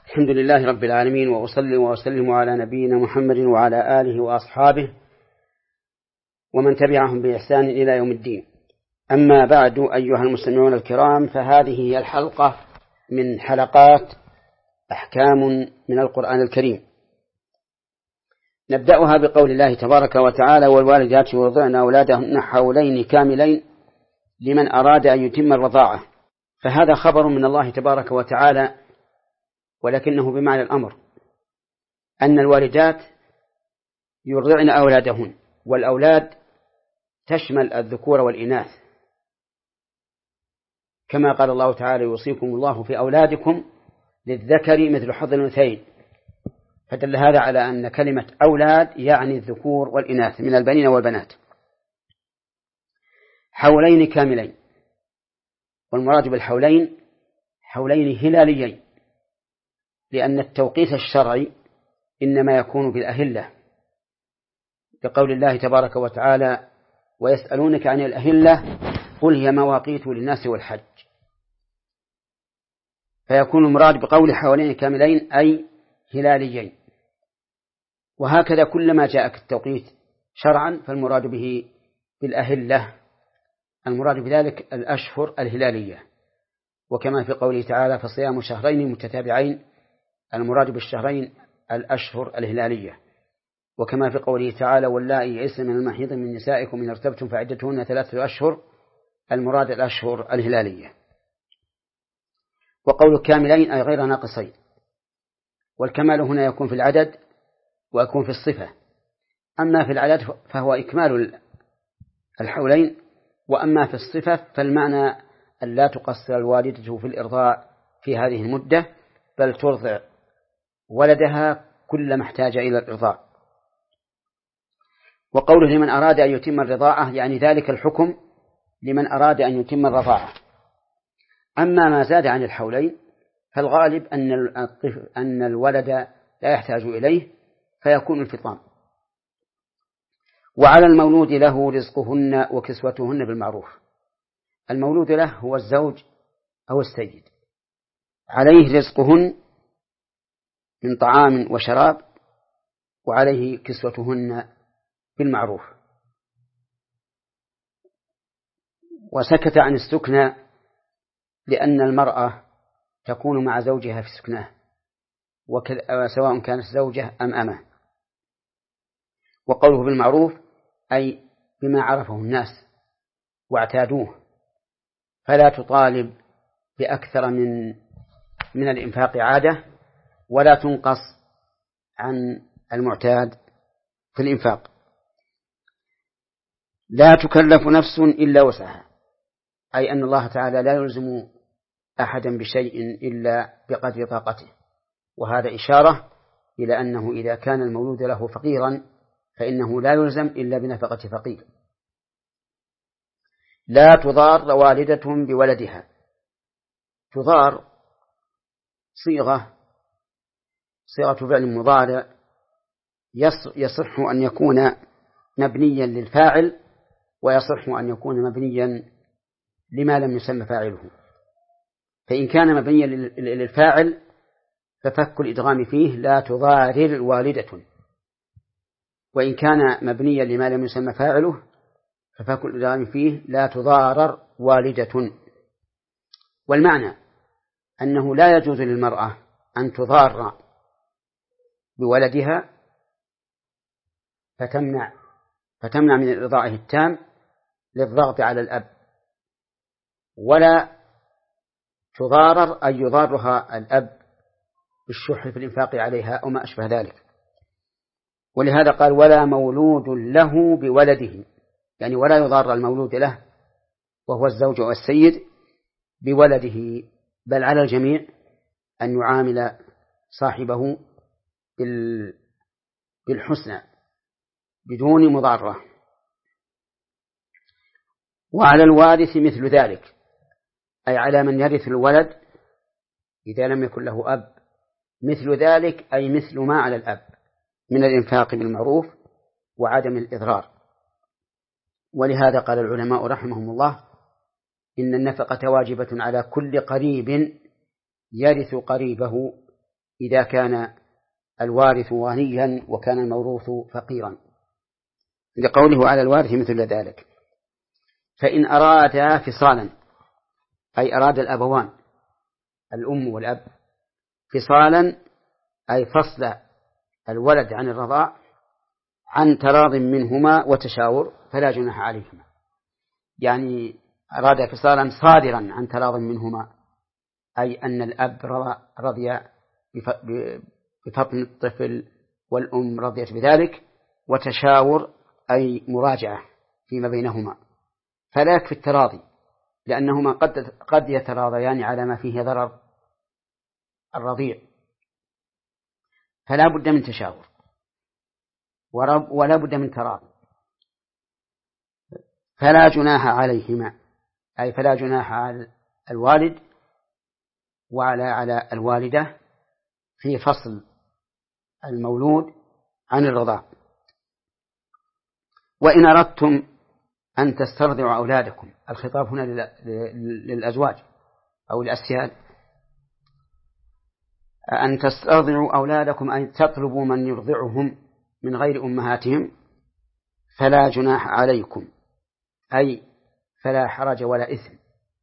الحمد لله رب العالمين، وأصلي وأسلم على نبينا محمد وعلى آله وأصحابه ومن تبعهم بإحسان إلى يوم الدين. أما بعد، أيها المستمعون الكرام، فهذه هي الحلقة من حلقات أحكام من القرآن الكريم. نبدأها بقول الله تبارك وتعالى: والوالدات يرضعن أولادهن حولين كاملين لمن أراد أن يتم الرضاعة. فهذا خبر من الله تبارك وتعالى، ولكنه بمعنى الأمر، أن الوالدات يرضعن أولادهن، والأولاد تشمل الذكور والإناث، كما قال الله تعالى: يوصيكم الله في أولادكم للذكر مثل حظ الأنثيين. فدل هذا على أن كلمة أولاد يعني الذكور والإناث من البنين والبنات. حولين كاملين، والمراد بالحولين حولين هلاليين، لأن التوقيت الشرعي إنما يكون بالأهلة، بقول الله تبارك وتعالى: ويسألونك عن الأهلة قل هي مواقيت للناس والحج. فيكون المراد بقول حولين كاملين أي هلاليين. وهكذا كلما جاءك التوقيت شرعا فالمراد به بالأهلة، المراد بذلك الأشهر الهلالية. وكما في قوله تعالى: فصيام شهرين متتابعين، المراد بالشهرين الأشهر الهلالية. وكما في قوله تعالى: واللائي يئسن من المحيض من نسائكم إن ارتبتم فعدتهن 3 أشهر، المراد الأشهر الهلالية. وقول كاملين أي غير ناقصين، والكمال هنا يكون في العدد ويكون في الصفة. أما في العدد فهو إكمال الحولين، وأما في الصفة فالمعنى أن لا تقصر الوالدة في الإرضاع في هذه المدة، بل ترضع ولدها كلما احتاج إلى الإرضاع. وقوله لمن أراد أن يتم الرضاعة يعني ذلك الحكم لمن أراد أن يتم الرضاعة. أما ما زاد عن الحولين فالغالب أن الولد لا يحتاج إليه فيكون الفطام. وعلى المولود له رزقهن وكسوتهن بالمعروف. المولود له هو الزوج أو السيد، عليه رزقهن من طعام وشراب، وعليه كسوتهن بالمعروف. وسكت عن السكنى لأن المرأة تكون مع زوجها في سكناه، سواء كانت زوجة أم أمه. وقوله بالمعروف أي بما عرفه الناس واعتادوه، فلا تطالب بأكثر من الإنفاق عادة، ولا تنقص عن المعتاد في الإنفاق. لا تكلف نفس إلا وسعها، أي أن الله تعالى لا يلزم أحدا بشيء إلا بقدر طاقته. وهذا إشارة إلى أنه إذا كان المولود له فقيرا فإنه لا يلزم إلا بنفقة فقير. لا تضار والدة بولدها. تضار صيغة فعل مضارع يصح أن يكون مبنيا للفاعل، ويصح أن يكون مبنيا لما لم يسمى فاعله. فإن كان مبنيا للفاعل ففك الإدغام فيه لا تضارر والدة، وإن كان مبنيا لما لم يسمى فاعله ففك الإدغام فيه لا تضارر والدة. والمعنى أنه لا يجوز للمرأة أن تضار بولدها فتمنع من الرضاعة التام للضغط على الأب، ولا تضارر أن يضارها الأب بالشح في الإنفاق عليها أو ما أشبه ذلك. ولهذا قال: ولا مولود له بولده، يعني ولا يضار المولود له وهو الزوج والسيد بولده، بل على الجميع أن يعامل صاحبه بالحسنى بدون مضارة. وعلى الوارث مثل ذلك، أي على من يرث الولد إذا لم يكن له أب، مثل ذلك أي مثل ما على الأب من الإنفاق بالمعروف وعدم الإضرار. ولهذا قال العلماء رحمهم الله: إن النفقة واجبة على كل قريب يرث قريبه إذا كان الوارث غنيا وكان الموروث فقيرا، لقوله على الوارث مثل ذلك. فإن أرادا فصالا، أي أراد الأبوان الأم والأب فصالا، أي فصل الولد عن الرضاع عن تراض منهما وتشاور، فلا جناح عليهما. يعني أراد فصالا صادرا عن تراض منهما، أي أن الأب رضي بفطن الطفل والأم رضيت بذلك، وتشاور أي مراجعة فيما بينهما، فلا يكفي التراضي، لأنهما قد يتراضيان على ما فيه ضرر الرضيع، فلا بد من تشاور ولا بد من تراضي. فلا جناح عليهما، أي فلا جناح على الوالد على الوالدة في فصل المولود عن الرضاع. وإن أردتم أن تسترضعوا أولادكم، الخطاب هنا للأزواج أو الأسياد، أن تسترضعوا أولادكم أن تطلبوا من يرضعهم من غير أمهاتهم، فلا جناح عليكم، أي فلا حرج ولا إثم.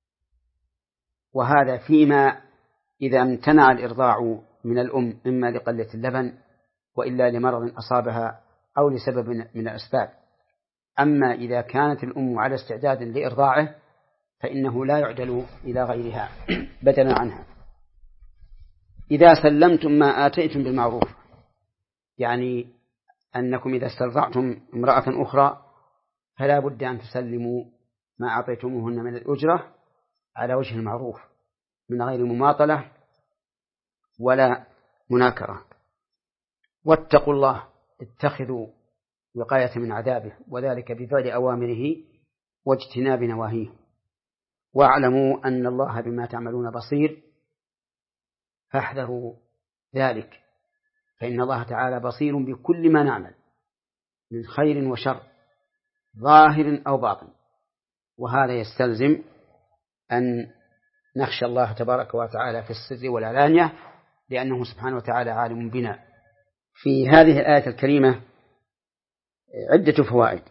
وهذا فيما إذا امتنع الإرضاع من الأم إما لقلة اللبن وإلا لمرض أصابها أو لسبب من الأسباب. أما إذا كانت الأم على استعداد لإرضاعه فإنه لا يعدل إلى غيرها بدلا عنها. إذا سلمتم ما آتيتم بالمعروف، يعني أنكم إذا استرضعتم امرأة أخرى فلا بد أن تسلموا ما أعطيتموهن من الأجرة على وجه المعروف من غير مماطلة ولا مناكرة. واتقوا الله، اتخذوا وقاية من عذابه، وذلك بفعل أوامره واجتناب نواهيه. واعلموا أن الله بما تعملون بصير، فاحذروا ذلك، فإن الله تعالى بصير بكل ما نعمل من خير وشر ظاهر أو باطن. وهذا يستلزم أن نخشى الله تبارك وتعالى في السر والعلانية، لأنه سبحانه وتعالى عالم بنا. في هذه الآية الكريمة عدة فوائد،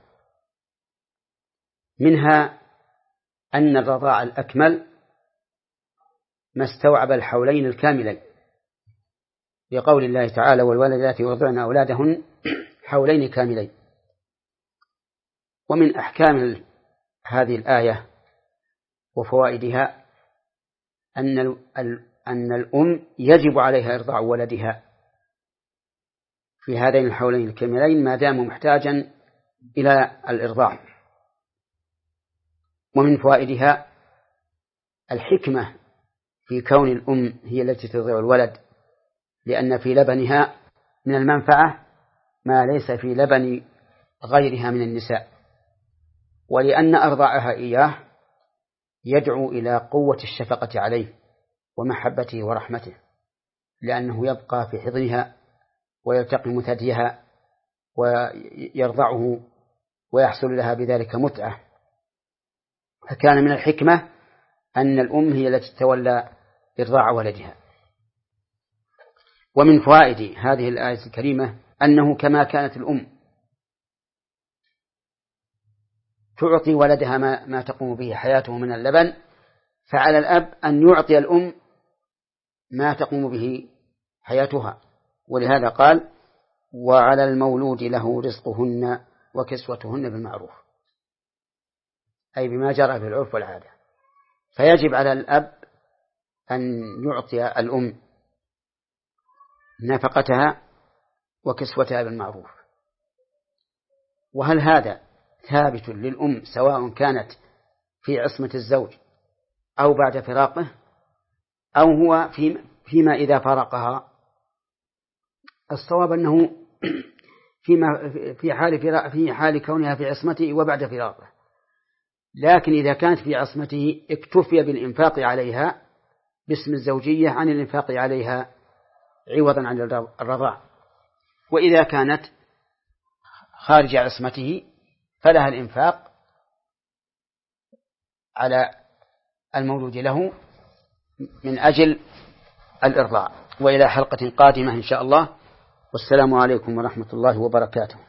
منها أن الرضاع الأكمل ما استوعب الحولين الكاملين، لقول الله تعالى: والوالدات يرضعن أولادهن حولين كاملين. ومن أحكام هذه الآية وفوائدها أن الأم يجب عليها إرضاع ولدها في هذين الحولين الكاملين ما دام محتاجا إلى الإرضاع. ومن فوائدها الحكمة في كون الأم هي التي ترضع الولد، لأن في لبنها من المنفعة ما ليس في لبن غيرها من النساء، ولأن أرضاعها إياه يدعو إلى قوة الشفقة عليه ومحبته ورحمته، لأنه يبقى في حضنها ويلتقم ثديها ويرضعه ويحصل لها بذلك متعة. فكان من الحكمة أن الأم هي التي تتولى إرضاع ولدها. ومن فوائد هذه الآية الكريمة أنه كما كانت الأم تعطي ولدها ما تقوم به حياته من اللبن، فعلى الأب أن يعطي الأم ما تقوم به حياتها. ولهذا قال: وعلى المولود له رزقهن وكسوتهن بالمعروف، أي بما جرى في العرف والعادة. فيجب على الأب أن يعطي الأم نفقتها وكسوتها بالمعروف. وهل هذا ثابت للأم سواء كانت في عصمة الزوج أو بعد فراقه، أو هو فيما إذا فارقها؟ الصواب أنه في حال كونها في عصمته وبعد فراقه. لكن إذا كانت في عصمته اكتفي بالإنفاق عليها باسم الزوجية عن الإنفاق عليها عوضا عن الرضاع. وإذا كانت خارج عصمته فلها الإنفاق على المولود له من أجل الإرضاع. وإلى حلقة قادمة إن شاء الله، والسلام عليكم ورحمة الله وبركاته.